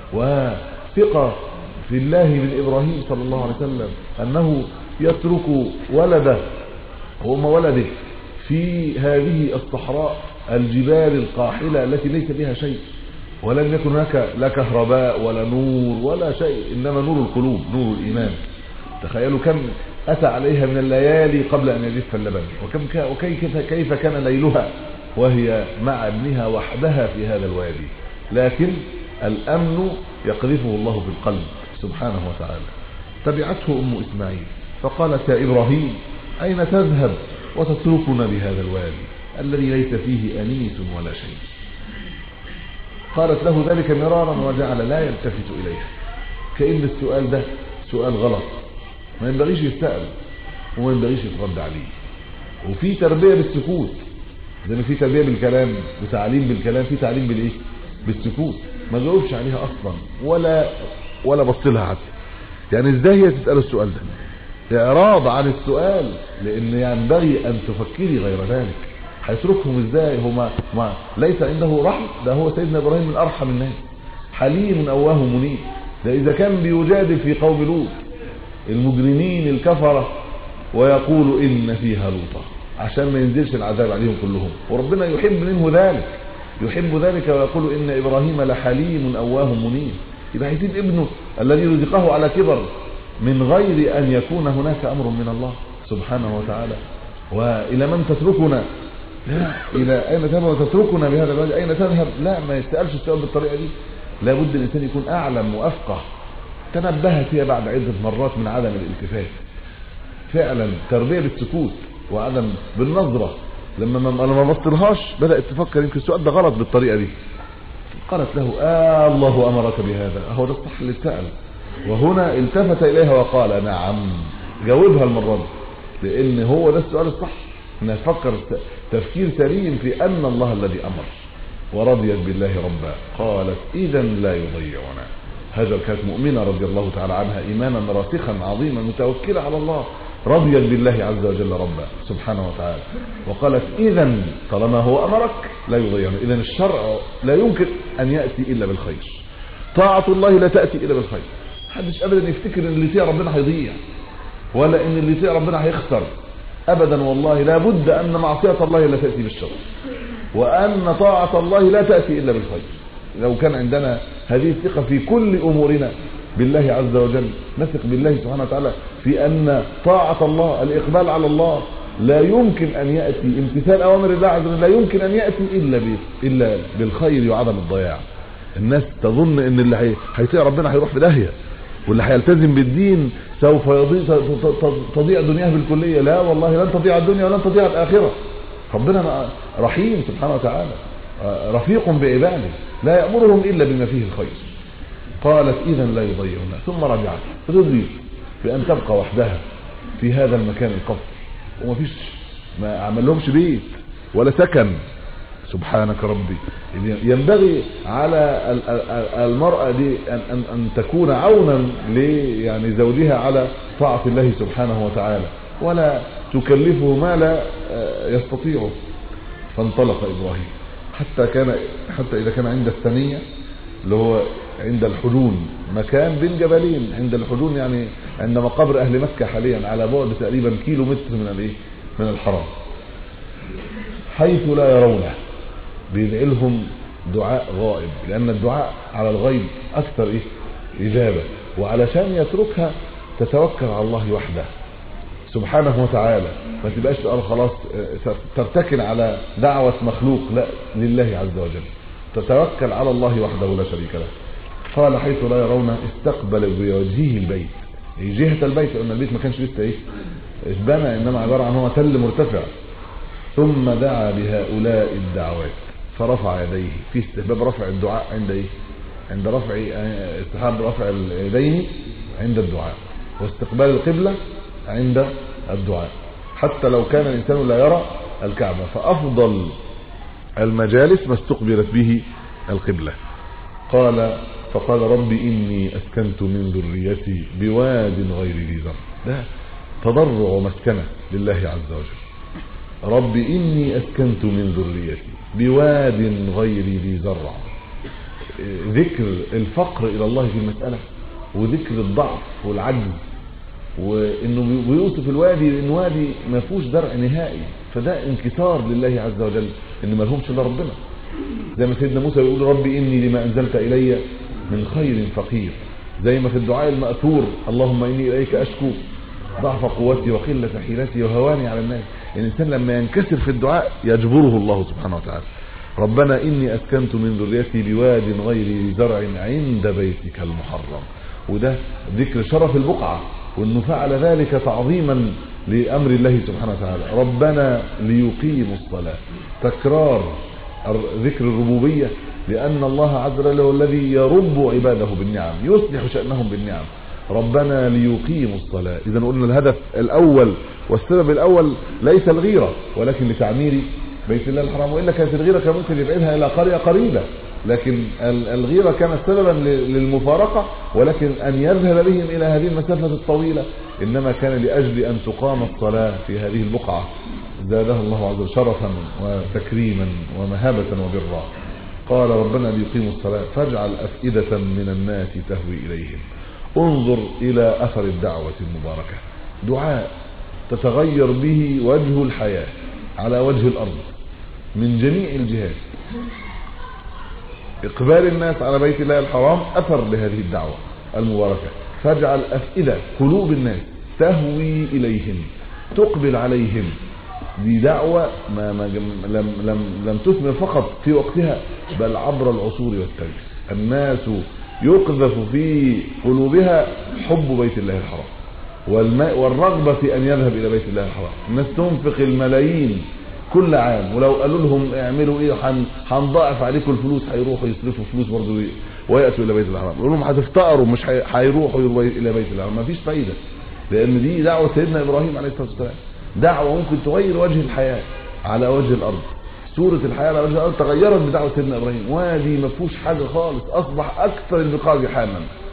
وثقة في الله من إبراهيم صلى الله عليه وسلم، أنه يترك ولده وأم ولده في هذه الصحراء الجبال القاحلة التي ليس بها شيء، ولم يكن هناك لا كهرباء ولا نور ولا شيء، إنما نور القلوب، نور الإيمان. تخيلوا كم أتى عليها من الليالي قبل أن يجف اللبن، وكم وكيف كيف كان ليلها وهي مع ابنها وحدها في هذا الوادي، لكن الأمن يقذفه الله في القلب سبحانه وتعالى. تبعته أم إسماعيل فقالت يا إبراهيم أين تذهب وتتركنا بهذا الوادي الذي ليس فيه أنيس ولا شيء؟ قالت له ذلك مرارا وجعل لا يلتفت إليها، كأن السؤال ده سؤال غلط، ما ينبغيش يستقل وما ينبغيش يترد عليه. وفي تربية بالسكوت، زي ما في تربية بالكلام وتعليم بالكلام، في تعليم بالايه؟ بالسكوت. ما جاوبش عليها اصلا ولا ولا بص لها حتى. يعني ازاي هي تسأل السؤال ده؟ اعراض عن السؤال، لان ينبغي ان تفكري غير ذلك. هيتركهم ازاي؟ هما ما ليس عنده رحم، ده هو سيدنا ابراهيم من ارحم الناس، حليم اواه منيب. ده اذا كان بيجادل في قوم لوط المجرمين الكفرة ويقول ان فيها لوطا عشان ما ينزلش العذاب عليهم كلهم، وربنا يحب منه ذلك، يحب ذلك ويقول إن إبراهيم لحليم أواه منيب. يبقى هيسيب ابنه الذي رزقه على كبر من غير أن يكون هناك أمر من الله سبحانه وتعالى. وإلى من تتركنا؟ لا، إلى أين تذهب وتتركنا بهذا الوجه؟ أين تذهب؟ لا، ما يستقلش السؤال بالطريقة دي. لابد الإنسان يكون أعلم وأفقه. تنبهت هي بعد عدة مرات من عدم الالتفات، فعلا تربية بالسكوت وعدم بالنظرة. لما ما انا ما بصلهاش بدات تفكر يمكن السؤال ده غلط بالطريقه دي. قالت له آه الله امرك بهذا، هو ده الصح اللي سأل. وهنا التفت اليها وقال نعم، جاوبها المره دي، لان هو ده السؤال الصح، ان تفكر تفكير سليم في ان الله الذي امر. ورضيت بالله ربا قالت اذا لا يضيعنا، هاجر كانت مؤمنة رضي الله تعالى عنها إيمانا راسخا عظيما متوكلة على الله، رضيت بالله عز وجل ربا سبحانه وتعالى، وقالت إذا طالما هو أمرك لا يضيعنا. إذا الشرع لا يمكن أن يأتي إلا بالخير، طاعة الله لا تأتي إلا بالخير. محدش أبدا يفتكر أن اللي يطيع ربنا هيضيع، ولا أن اللي يطيع ربنا هيخسر أبدا. والله لا بد أن معصية الله لا تأتي بالشر، وأن طاعة الله لا تأتي إلا بالخير. لو كان عندنا هذه الثقة في كل أمورنا بالله عز وجل، نثق بالله سبحانه وتعالى في أن طاعة الله، الإقبال على الله لا يمكن أن يأتي، امتثال أوامر الله عز وجل لا يمكن أن يأتي إلا إلا بالخير وعدم الضياع. الناس تظن أن اللي هيطيع ربنا هيروح في داهية، واللي هيلتزم بالدين سوف تضيع دنياه بالكلية. لا والله، لن تضيع الدنيا ولن تضيع الآخرة. ربنا رحيم سبحانه وتعالى، رفيق بعباده، لا يأمرهم إلا بما فيه الخير. قالت إذا لا يضيعنا، ثم رجعت رضيت بأن تبقى وحدها في هذا المكان القصر، وما فيش، ما عمل لهمش بيت ولا سكن. سبحانك ربي، ينبغي على المرأة دي أن, أن, أن تكون عونا يعني زوجها على طاعة الله سبحانه وتعالى، ولا تكلفه ما لا يستطيعه. فانطلق إبراهيم حتى كان حتى إذا كان عند الثنية اللي هو عند الحجون، مكان بين جبلين عند الحجون، يعني عند مقابر أهل مكة حاليا، على بعد تقريبا كيلو متر من الايه من الحرم، حيث لا يرونه. بيدعي لهم دعاء غائب، لأن الدعاء على الغيب أكثر إيه إجابة، وعلشان يتركها تتوكل على الله وحده سبحانه وتعالى، ما تبقاش تقول خلاص ترتكن على دعوة مخلوق، لا، لله عز وجل تتوكل على الله وحده لا شريك له. قال حيث لا يرونه استقبل بوجهه البيت، جهة البيت، لأن البيت ما كانش لسه ايه اتبنى، انما عبارة عن هو تل مرتفع. ثم دعا بهؤلاء الدعوات فرفع يديه، في استحباب رفع الدعاء عند ايه عند رفع استحباب رفع اليدين عند الدعاء، واستقبال القبلة عند الدعاء، حتى لو كان الإنسان لا يرى الكعبة، فأفضل المجالس ما استقبلت به القبلة. قال فقال ربي إني أسكنت من ذريتي بواد غير ذي زرع، ده تضرع ومسكنة لله عز وجل. ربي إني أسكنت من ذريتي بواد غير ذي زرع، ذكر الفقر إلى الله في المسألة، وذكر الضعف والعجز، وانه بيوصف الوادي ان وادي ما فيهوش زرع نهائي، فده انكسار لله عز وجل ان ما لهمش الا ربنا. زي ما سيدنا موسى يقول ربي اني لما انزلت الي من خير فقير، زي ما في الدعاء المأثور اللهم اني اليك اشكو ضعف قوتي وقلة حيلتي وهواني على الناس. الانسان لما ينكسر في الدعاء يجبره الله سبحانه وتعالى. ربنا اني اسكنت من ذريتي بواد غير ذي زرع عند بيتك المحرم، وده ذكر شرف البقعة، وانه فعل ذلك تعظيما لامر الله سبحانه وتعالى. ربنا ليقيموا الصلاة، تكرار ذكر الربوبية، لان الله عز وجل هو الذي يرب عباده بالنعم، يصلح شأنهم بالنعم. ربنا ليقيموا الصلاة. اذا قلنا الهدف الاول والسبب الاول ليس الغيرة، ولكن لتعمير بيت الله الحرام، والا كانت الغيرة كان ممكن يبعدها الى قرية قريبة، لكن الغيرة كانت سببا للمفارقة، ولكن أن يذهب بهم إلى هذه المسافة الطويلة إنما كان لأجل أن تقام الصلاة في هذه البقعة، زادها الله عز وجل شرفا وتكريما ومهابة وبرا. قال ربنا ليقيموا الصلاة فاجعل أفئدة من الناس تهوي إليهم. انظر إلى أثر الدعوة المباركة، دعاء تتغير به وجه الحياة على وجه الأرض من جميع الجهات. إقبال الناس على بيت الله الحرام أثر لهذه الدعوة المباركة. فاجعل أفئدة قلوب الناس تهوي إليهم، تقبل عليهم. دي دعوة ما ما لم لم لم تثمر فقط في وقتها، بل عبر العصور والتاريخ. الناس يقذف في قلوبها حب بيت الله الحرام والرغبة في أن يذهب إلى بيت الله الحرام. الناس تنفق الملايين كل عام، ولو قالوا لهم اعملوا ايه هنضاعف عليكم الفلوس، هيروحوا يصرفوا فلوس برضه ويأتوا الى بيت الحرام. يقول لهم هتفتقروا، مش هيروحوا الى بيت الحرام. مفيش فايده، لان دي دعوه سيدنا ابراهيم عليه الصلاه والسلام، دعوه ممكن تغير وجه الحياه على وجه الارض. سوره الحياه على وجه الارض تغيرت بدعوه سيدنا ابراهيم. وادي ما فيهوش حاجه خالص، اصبح اكثر البقاع زحاما،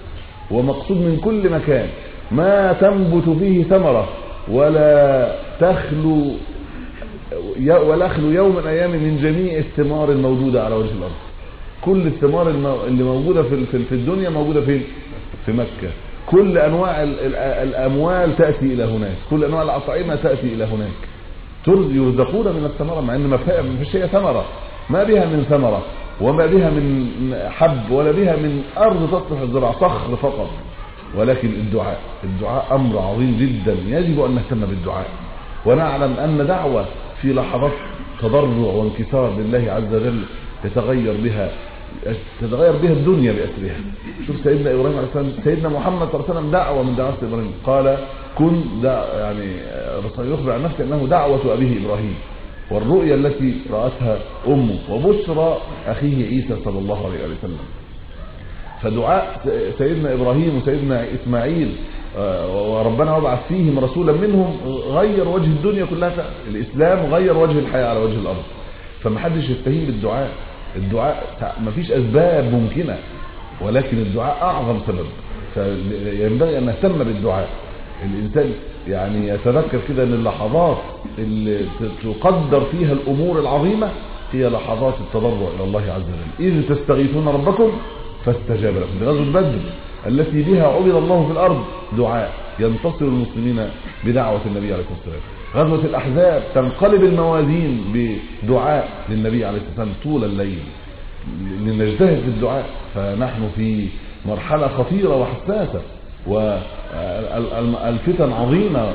ومقصود من كل مكان، ما تنبت فيه ثمرة ولا تخلو ولا يخلو يوم من الايام من جميع الثمار الموجودة على وجه الارض. كل الثمار اللي موجودة في الدنيا موجودة فين؟ في مكة. كل انواع الاموال تأتي الى هناك، كل انواع الاطعمة تأتي الى هناك، يرزقون من الثمرة، مع ان ما فيش هي ثمرة، ما بها من ثمرة وما بها من حب ولا بها من ارض تصلح الزراعة، صخر فقط. ولكن الدعاء الدعاء امر عظيم جدا، يجب ان نهتم بالدعاء، ونعلم ان دعوة في لحظات تضرع وانكسار لله عز وجل يتغير بها تتغير بها الدنيا بأسرها. شوف سيدنا إبراهيم عليه السلام، سيدنا محمد صلى الله عليه وسلم دعوة من دعوات إبراهيم، قال كن دع يعني الرسول يخبر عن نفسه أنه دعوة أبيه إبراهيم، والرؤيا التي رأتها أمه، وبشرى أخيه عيسى صلى الله عليه وسلم. فدعاء سيدنا إبراهيم وسيدنا إسماعيل وربنا وضع فيهم رسولا منهم غير وجه الدنيا كلها، الإسلام غير وجه الحياة على وجه الأرض. فمحدش يستهين بالدعاء، الدعاء مفيش أسباب ممكنة، ولكن الدعاء أعظم سبب، فينبغي أن نهتم بالدعاء. الإنسان يعني يتذكر كده أن اللحظات اللي تقدر فيها الأمور العظيمة هي لحظات التضرع إلى الله عز وجل. إذ تستغيثون ربكم فاستجاب لكم، دي غزوة بدر التي بها عبد الله في الأرض دعاء، ينتصر المسلمين بدعوة النبي عليه الصلاة والسلام. غزوة الأحزاب تنقلب الموازين بدعاء للنبي عليه الصلاة والسلام طول الليل، لنجتهد في الدعاء. فنحن في مرحلة خطيرة وحساسة، والفتن عظيمة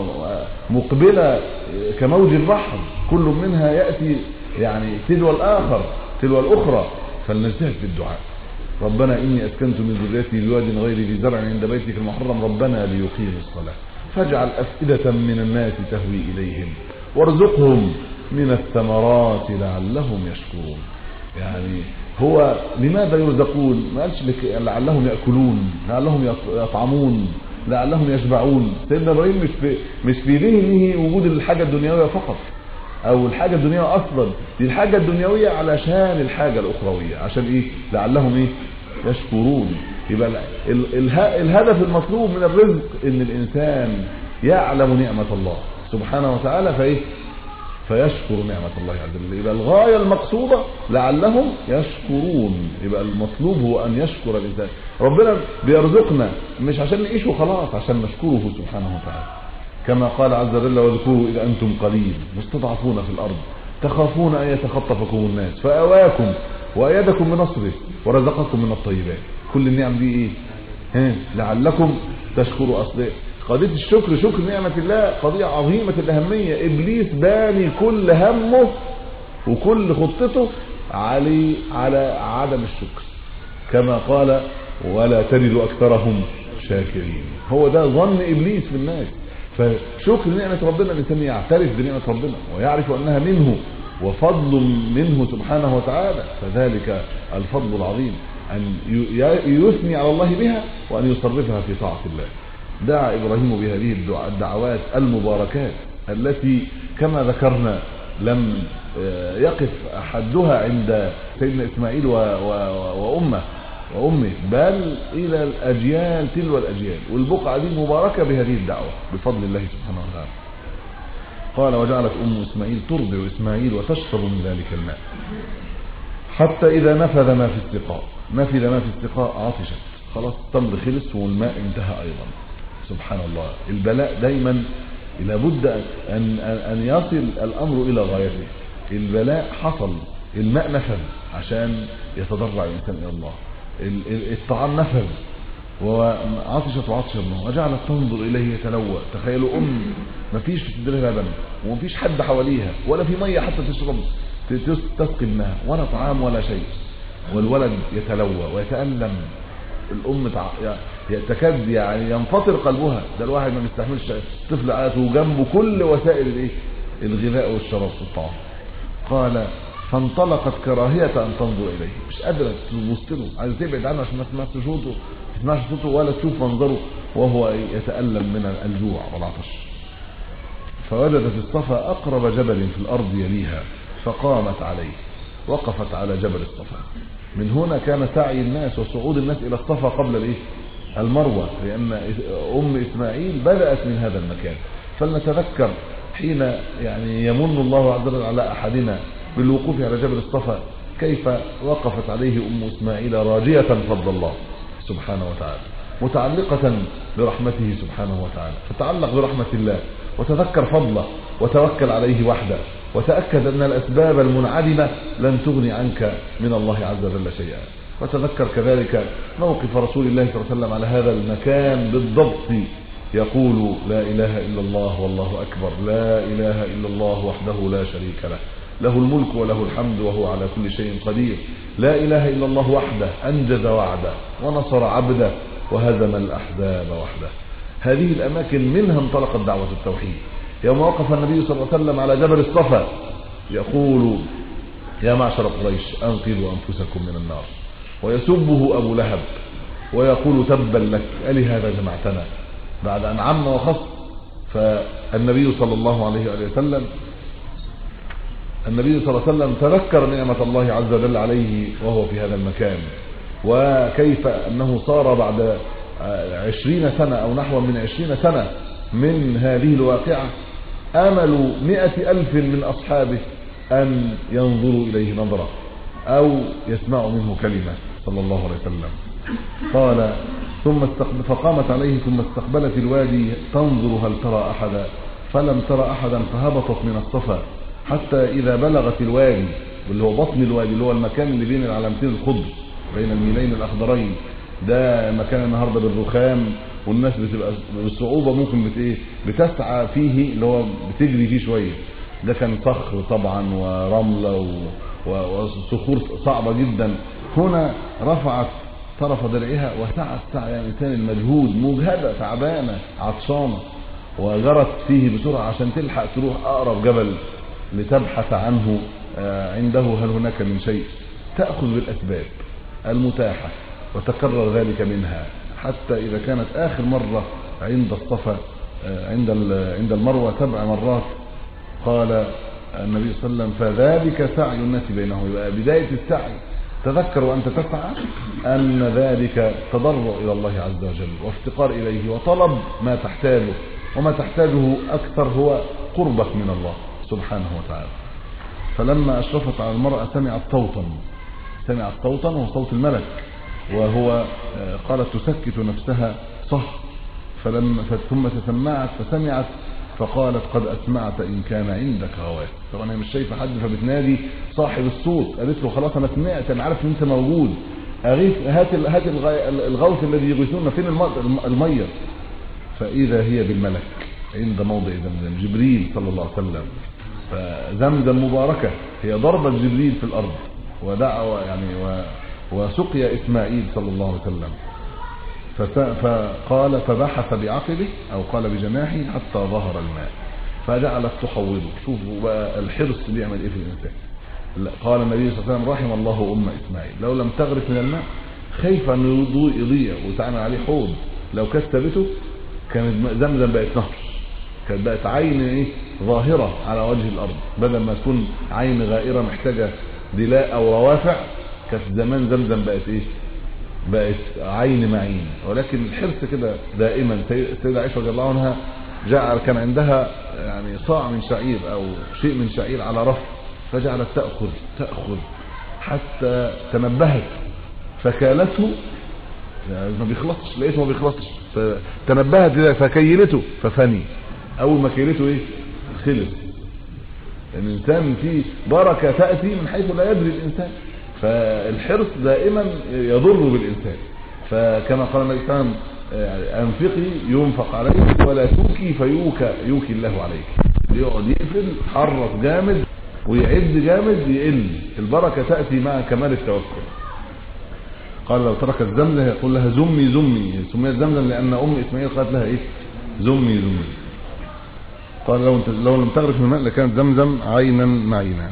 ومقبلة كموج البحر، كل منها يأتي يعني تلو الآخر تلو الأخرى، فلنجتهد في الدعاء. ربنا إني أسكنت من ذريتي بواد غير ذي زرع عند بيتك المحرم ربنا ليقيموا الصلاة فاجعل أفئدة من الناس تهوي إليهم وارزقهم من الثمرات لعلهم يشكرون. يعني هو لماذا يرزقون؟ ما قالش لعلهم يأكلون، لعلهم يطعمون، لعلهم يشبعون. سيدنا إبراهيم مش في مش في ذهنه وجود الحاجة الدنيوية فقط او الحاجة الدنيوية اصلا، دي الحاجة الدنيوية علشان الحاجة الاخروية، عشان ايه؟ لعلهم ايه؟ يشكرون. يبقى الهدف المطلوب من الرزق ان الانسان يعلم نعمة الله سبحانه وتعالى فايه؟ فيشكر نعمة الله عز وجل. يبقى الغاية المقصودة لعلهم يشكرون، يبقى المطلوب هو ان يشكر الانسان. ربنا بيرزقنا مش عشان نعيش وخلاص، عشان نشكره سبحانه وتعالى، كما قال عز وجل واذكروا إذا أنتم قليل مستضعفون في الأرض تخافون أن يتخطفكم الناس فأواكم وأيدكم بنصره ورزقكم من الطيبات. كل النعم دي إيه؟ ها لعلكم تشكروا. أصل قضية الشكر، شكر نعمة الله قضية عظيمة الأهمية. إبليس باني كل همه وكل خطته علي على عدم الشكر، كما قال ولا تجد أكثرهم شاكرين. هو ده ظن إبليس في الناس. فشكر نعمة ربنا الإنسان يعترف بنعمة ربنا ويعرف أنها منه وفضل منه سبحانه وتعالى، فذلك الفضل العظيم أن يثني على الله بها وأن يصرفها في طاعة الله. دعا إبراهيم بهذه الدعوات المباركات التي كما ذكرنا لم يقف أحدها عند سيدنا إسماعيل وأمه وأمه بل إلى الأجيال تلو الأجيال، والبقعة دي مباركة بهذه الدعوة بفضل الله سبحانه وتعالى. قال وجعلت أم إسماعيل ترضع إسماعيل وتشرب من ذلك الماء حتى إذا نفذ ما في السقاء نفذ ما في السقاء عطشت، خلاص التمر خلص والماء انتهى أيضا. سبحان الله، البلاء دايما لابد أن, أن يصل الأمر إلى غايته. البلاء حصل، الماء نفذ عشان يتضرع الإنسان إلى الله، الطعام نفذ وعطشت وعطش ابنه وجعلت تنظر إليه يتلوى. تخيلوا أم مفيش في صدرها لبن ومفيش حد حواليها ولا في مية حتى تشرب تسقي ابنها ولا طعام ولا شيء، والولد يتلوى ويتألم. الأم تكاد يعني ينفطر قلبها، ده الواحد ما بيستحملش طفل عاته وجنبه كل وسائل الايه الغذاء والشراب والطعام. قال فانطلقت كراهية أن تنظر إليه، مش قادرة تبص له، عايزة تبعد عنه عشان ما تسمعش صوته ما تسمعش صوته ولا تشوف منظره وهو يتألم من الجوع والعطش. فوجدت الصفا أقرب جبل في الأرض يليها فقامت عليه، وقفت على جبل الصفا. من هنا كان سعي الناس وصعود الناس إلى الصفا قبل الإيه؟ المروة، لأن أم إسماعيل بدأت من هذا المكان. فلنتذكر حين يعني يمن الله عز وجل على أحدنا بالوقوف على جبل الصفا كيف وقفت عليه أم إسماعيل راجية فضل الله سبحانه وتعالى، متعلقة برحمته سبحانه وتعالى. فتعلق برحمة الله وتذكر فضله وتوكل عليه وحده، وتأكد أن الأسباب المنعدمة لن تغني عنك من الله عز وجل شيئا. وتذكر كذلك موقف رسول الله صلى الله عليه وسلم على هذا المكان بالضبط، يقول لا إله إلا الله والله أكبر، لا إله إلا الله وحده لا شريك له، له الملك وله الحمد وهو على كل شيء قدير، لا إله إلا الله وحده أنجز وعده ونصر عبده وهزم الأحزاب وحده. هذه الأماكن منها انطلقت دعوة التوحيد. يوم وقف النبي صلى الله عليه وسلم على جبل الصفا يقول يا معشر قريش أنقذوا أنفسكم من النار، ويسبه أبو لهب ويقول تبا لك ألي هذا جمعتنا، بعد أن عم وخص. فالنبي صلى الله عليه وسلم النبي صلى الله عليه وسلم تذكر نعمة الله عز وجل عليه وهو في هذا المكان، وكيف أنه صار بعد عشرين سنة أو نحو من عشرين سنة من هذه الواقعة آمل مئة ألف من أصحابه أن ينظروا إليه نظرة أو يسمعوا منه كلمة صلى الله عليه وسلم. قال ثم استقبل فقامت عليه ثم استقبلت الوادي تنظر هل ترى أحدا، فلم ترى أحدا فهبطت من الصفا حتى إذا بلغت الوادي اللي هو بطن الوادي اللي هو المكان اللي بين العلامتين الخضر بين الميلين الأخضرين، ده مكان النهارده بالرخام والناس بتبقى بالصعوبة ممكن بت ايه بتسعى فيه اللي هو بتجري فيه شوية. ده كان صخر طبعا ورملة وصخور صعبة جدا. هنا رفعت طرف درعها وسعت سعي الإنسان المجهود، مجهدة تعبانة عطشانة، وجرت فيه بسرعة عشان تلحق تروح أقرب جبل لتبحث عنه عنده هل هناك من شيء. تأخذ بالأسباب المتاحة وتكرر ذلك منها حتى إذا كانت آخر مرة عند الصفا عند عند المروة سبع مرات. قال النبي صلى الله عليه وسلم فذلك سعي الناس بينهم. يبقى بداية السعي تذكر وأنت تسعى أن ذلك تضرع إلى الله عز وجل وافتقار إليه وطلب ما تحتاجه، وما تحتاجه أكثر هو قربك من الله سبحانه وتعالى. فلما أشرفت على المرأة سمعت صوتا سمعت صوتا وهو صوت الملك، وهو قالت تسكت نفسها صح. فلما ثم تسمعت فسمعت فقالت قد أسمعت إن كان عندك غواث. طبعا هي مش شايفه حد فبتنادي صاحب الصوت، قالت له خلاص أنا سمعت، أنا عارف إن أنت موجود، أغيث هات هات الغوث الذي يغيثون فين المية. فإذا هي بالملك عند موضع زمزم جبريل صلى الله عليه وسلم. فزمزم مباركة هي ضربة جبريل في الأرض ودعوة يعني و وسقي إسماعيل صلى الله عليه وسلم. فقال فبحث بعقله أو قال بجناحه حتى ظهر الماء فجعلت تحوضه. شوفوا بقى الحرص بيعمل إيه في الإنسان. قال النبي صلى الله عليه وسلم رحم الله أم إسماعيل لو لم تغرف من الماء، خايف أن يضيع وتعمل عليه حوض، لو كثبته كانت زمزم بقت نهر، كانت بقت عين إيه ظاهرة على وجه الأرض بدل ما تكون عين غائرة محتاجة دلاء أو روافع. كانت زمان زمزم بقت ايه بقت عين معين. ولكن الحرص كده دائما. السيدة عائشة رضي الله عنها جعل كان عندها يعني صاع من شعير او شيء من شعير على رف، فجعلت تأخذ تأخذ حتى تنبهت فكالته يعني ما بيخلصش، لقيته ما بيخلصش فتنبهت فكيلته ففني. اول ما كيلته ايه خلص. الانسان فيه بركة تأتي من حيث لا يدري الانسان. فالحرص دائما يضر بالإنسان. فكما قال النبي صلى الله عليه وسلم أنفقي ينفق عليك ولا توكي فيوكى يوكي الله عليك. يقعد يقفل حرص جامد ويعد جامد يقل. البركة تأتي مع كمال التوكل. قال لو تركت زمزم يقول لها زمي زمي، سميت زمزم لأن أم إسماعيل قالت لها إيه زمي زمي. قال لو لو لم تغرف من الماء لكانت زمزم عينا معينا.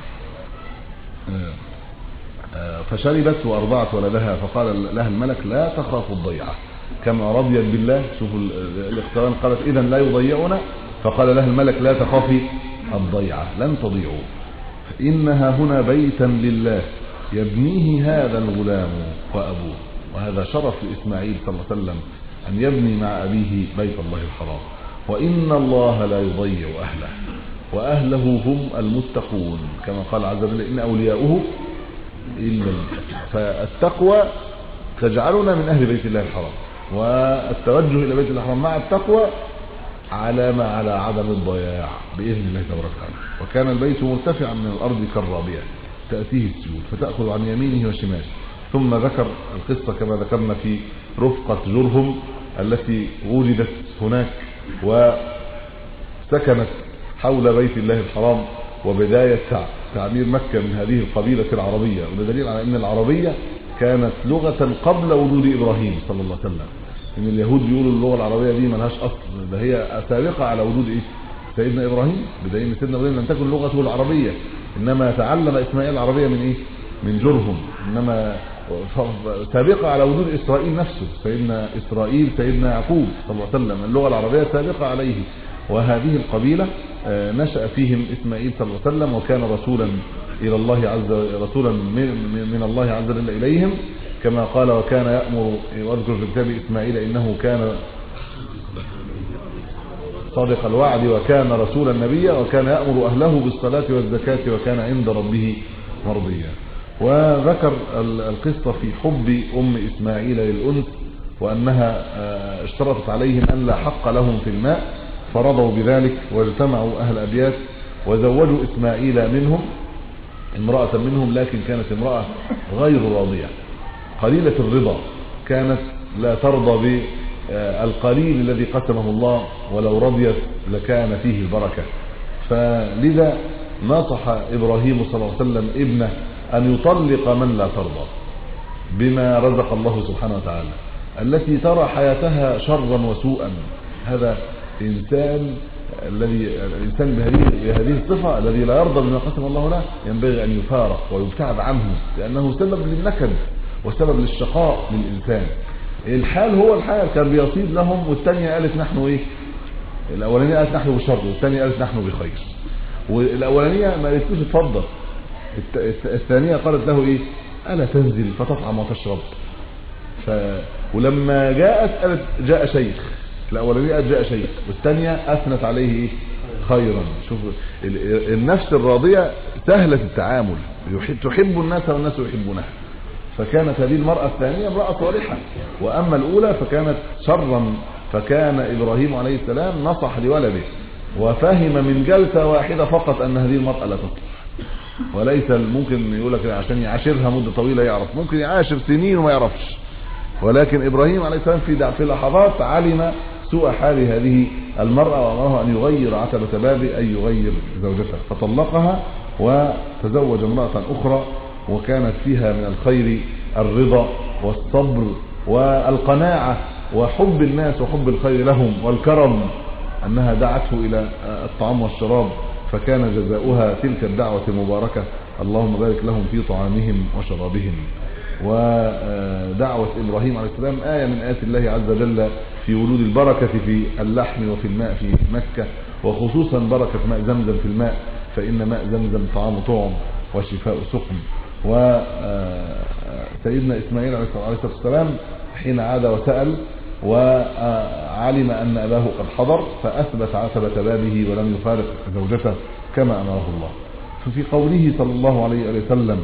فشربت وأرضعت ولدها فقال لها الملك لا تخاف الضيعة كما رضيت بالله. شوفوا الاختيار. قالت إذا لا يضيعنا، فقال لها الملك لا تخافي الضيعة لن تضيعوا، إنها هنا بيتا لله يبنيه هذا الغلام وأبوه. وهذا شرف لإسماعيل صلى الله عليه وسلم أن يبني مع أبيه بيت الله الحرام. وإن الله لا يضيع أهله وأهله هم المتقون كما قال عز وجل إن أولياؤه إلا المتقون. فالتقوى تجعلنا من أهل بيت الله الحرام، والتوجه إلى بيت الله الحرام مع التقوى علامة على عدم الضياع بإذن الله تبارك وتعالى. وكان البيت مرتفعا من الأرض كالرابية تأتيه السيول فتأخذ عن يمينه وشماله. ثم ذكر القصة كما ذكرنا في رفقة جرهم التي وجدت هناك وسكنت حول بيت الله الحرام، وبداية تعمير مكة من هذه القبيلة العربية. وده دليل على أن العربية كانت لغة قبل وجود إبراهيم صلى الله عليه وسلم. إن اليهود بيقولوا اللغة العربية دي ملهاش أصل، ده هي سابقة على وجود إيه؟ سيدنا إبراهيم، بدليل أن سيدنا إبراهيم لم تكن لغته العربية، إنما تعلم إسماعيل العربية من إيه؟ من جرهم، إنما سابقة على وجود إسرائيل نفسه، سيدنا إسرائيل سيدنا يعقوب صلى الله عليه وسلم، اللغة العربية سابقة عليه. وهذه القبيلة نشأ فيهم إسماعيل صلى الله عليه وسلم، وكان رسولا إلى الله عز رسولا من, من الله عز وجل إليهم كما قال وكان يأمر، واذكر في كتاب إسماعيل إنه كان صادق الوعد وكان رسولا نبيا وكان يأمر أهله بالصلاة والزكاة وكان عند ربه مرضيا. وذكر القصة في حب أم إسماعيل للأنس، وأنها اشترطت عليهم أن لا حق لهم في الماء، فرضوا بذلك واجتمعوا أهل أبيات وزوجوا إسماعيل منهم امرأة منهم، لكن كانت امرأة غير راضية قليلة الرضا، كانت لا ترضى بالقليل الذي قسمه الله، ولو رضيت لكان فيه البركة. فلذا نصح إبراهيم صلى الله عليه وسلم ابنه أن يطلق من لا ترضى بما رزق الله سبحانه وتعالى، التي ترى حياتها شرا وسوءا. هذا إنسان الذي الإنسان بهذه الصفة الذي لا يرضى بما قسم الله له ينبغي أن يفارق ويبتعد عنه، لأنه سبب للنكد وسبب للشقاء للإنسان. الحال هو الحال، كان بيصيب لهم، والثانية قالت نحن إيه؟ الأولانية قالت نحن بشر، والثانية قالت نحن بخير. والأولانية ما قالتلوش اتفضل، الثانية قالت له إيه؟ ألا تنزل فتطعم وتشرب. ف... ولما جاءت قالت جاء شيخ، الأولانية قالت جاء شيخ، والثانية أثنت عليه إيه؟ خيرا. شوف النفس الراضية سهلة التعامل، تحب الناس والناس يحبونها. فكانت هذه المرأة الثانية امرأة صالحة، وأما الأولى فكانت شرا. فكان إبراهيم عليه السلام نصح لولده وفهم من جلسة واحدة فقط أن هذه المرأة لا تصلح، وليس ممكن يقول لك عشان يعاشرها مدة طويلة يعرف، ممكن يعاشر سنين وما يعرفش. ولكن إبراهيم عليه السلام في في لحظات علم سوء حال هذه المرأة وأمره أن يغير عتبة بابه، أي يغير زوجته، فطلقها وتزوج امرأة أخرى، وكانت فيها من الخير الرضا والصبر والقناعة وحب الناس وحب الخير لهم والكرم، أنها دعته إلى الطعام والشراب، فكان جزاؤها تلك الدعوة المباركة اللهم بارك لهم في طعامهم وشرابهم. ودعوة إبراهيم عليه السلام آية من آيات الله عز وجل في وجود البركة في اللحم وفي الماء في مكة، وخصوصا بركة ماء زمزم في الماء، فإن ماء زمزم طعام طعم وشفاء سقم. وسيدنا إسماعيل عليه الصلاة والسلام حين عاد وسأل وعلم أن أباه قد حضر فأثبت عتبة بابه ولم يفارق زوجته كما أمره الله. ففي قوله صلى الله عليه وسلم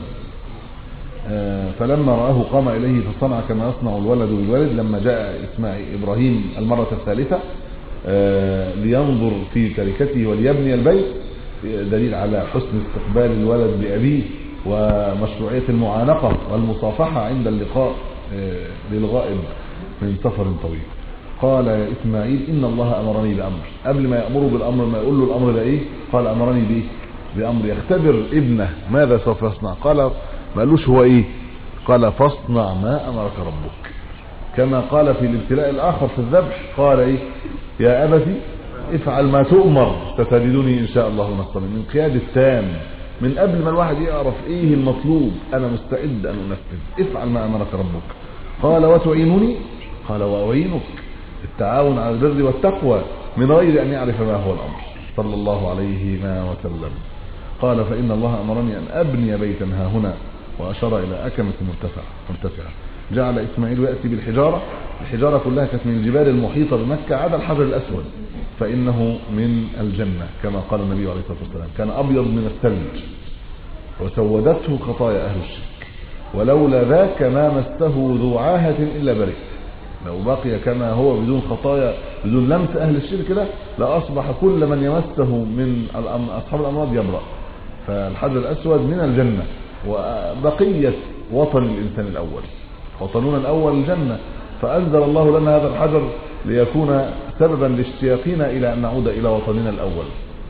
فلما رآه قام إليه فصنع كما يصنع الولد بالولد، لما جاء إسماعيل إبراهيم المرة الثالثة لينظر في تركته وليبني البيت، دليل على حسن استقبال الولد لأبيه ومشروعية المعانقة والمصافحة عند اللقاء للغائب من سفر طويل. قال يا إسماعيل إن الله أمرني بأمر، قبل ما يأمره بالأمر ما يقول له الأمر ده إيه؟ قال أمرني بإيه؟ بأمر يختبر ابنه ماذا سوف يصنع. قال ما قالوش هو إيه؟ قال فاصنع ما أمرك ربك، كما قال في الابتلاء الآخر في الذبح قال إيه؟ يا أبتي افعل ما تؤمر ستجدني إن شاء الله نصرا. من قياد التام، من قبل ما الواحد يعرف إيه المطلوب أنا مستعد أن أنفذ، افعل ما أمرك ربك. قال وتعينني؟ قال وأعينك، التعاون على البر والتقوى من غير أن يعرف ما هو الأمر صلى الله عليه وسلم. قال فإن الله أمرني أن أبني بيتا ها هنا، وأشار إلى أكمة مرتفعة مرتفعة جعل إسماعيل يأتي بالحجارة. الحجارة كلها كانت من الجبال المحيطة بمكة عدا الحجر الأسود فإنه من الجنة كما قال النبي عليه الصلاة والسلام، كان أبيض من الثلج وسودته خطايا أهل الشرك، ولولا ذاك ما مسته ذو عاهة إلا بريء. لو بقي كما هو بدون خطايا بدون لمس أهل الشرك ده لأصبح كل من يمسه من أصحاب الأمراض يبرأ. فالحجر الأسود من الجنة، وبقية وطن الإنسان الأول، وطننا الأول الجنة، فأنزل الله لنا هذا الحجر ليكون سببا لاشتياقنا إلى أن نعود إلى وطننا الأول.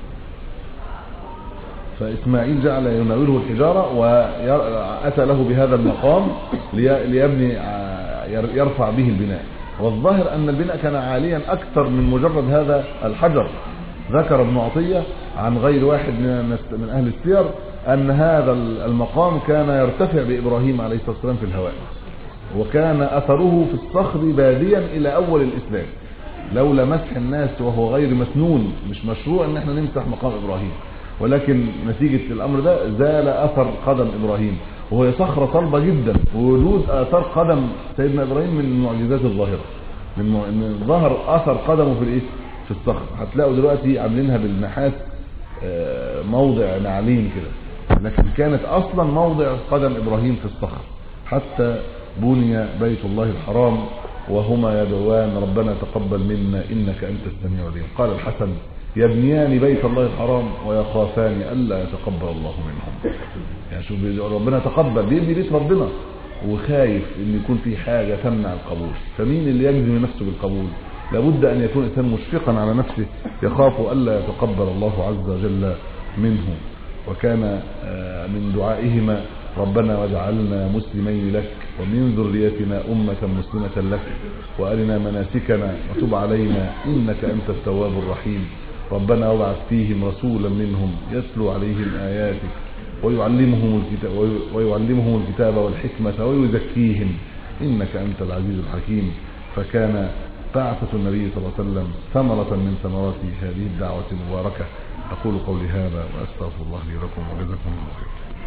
فإسماعيل جعل يناوله الحجارة وأتى له بهذا المقام ليبني يرفع به البناء. والظاهر أن البناء كان عاليا أكثر من مجرد هذا الحجر. ذكر ابن عطية عن غير واحد من أهل السير أن هذا المقام كان يرتفع بإبراهيم عليه الصلاة والسلام في الهواء، وكان أثره في الصخر باديا إلى أول الإسلام، لولا مسح الناس وهو غير مسنون. مش مشروع أن احنا نمسح مقام إبراهيم، ولكن نتيجة الأمر ده زال أثر قدم إبراهيم، وهي صخرة صلبة جدا، ووجود آثار قدم سيدنا إبراهيم من المعجزات الظاهرة، من ظهر أثر قدمه في الإيه؟ في الصخر. هتلاقوا دلوقتي عاملينها بالنحاس موضع نعلين كده، لكن كانت أصلا موضع قدم إبراهيم في الصخر، حتى بني بيت الله الحرام وهما يدعوان ربنا تقبل منا إنك أنت السميع العليم. قال الحسن يبنيان بيت الله الحرام ويخافان ألا يتقبل الله منهم. يعني شوف ربنا تقبل، بيبني بيت ربنا وخايف ان يكون في حاجة تمنع القبول. فمين اللي يجزم نفسه بالقبول؟ لابد ان يكون انسان مشفقا على نفسه يخاف ألا يتقبل الله عز وجل منه. وكان من دعائهما ربنا واجعلنا مسلمين لك ومن ذريتنا أمة مسلمة لك وأرنا مناسكنا وتب علينا إنك أنت التواب الرحيم. ربنا وابعث فيهم رسولا منهم يتلو عليهم آياتك ويعلمهم الكتاب, ويعلمهم الكتاب والحكمة ويزكيهم إنك أنت العزيز الحكيم. فكان بعثة النبي صلى الله عليه وسلم ثمرة من ثمرات هذه الدعوة المباركة. أقول قولي هذا وأستغفر الله لي ولكم وجزاكم الله خيرا.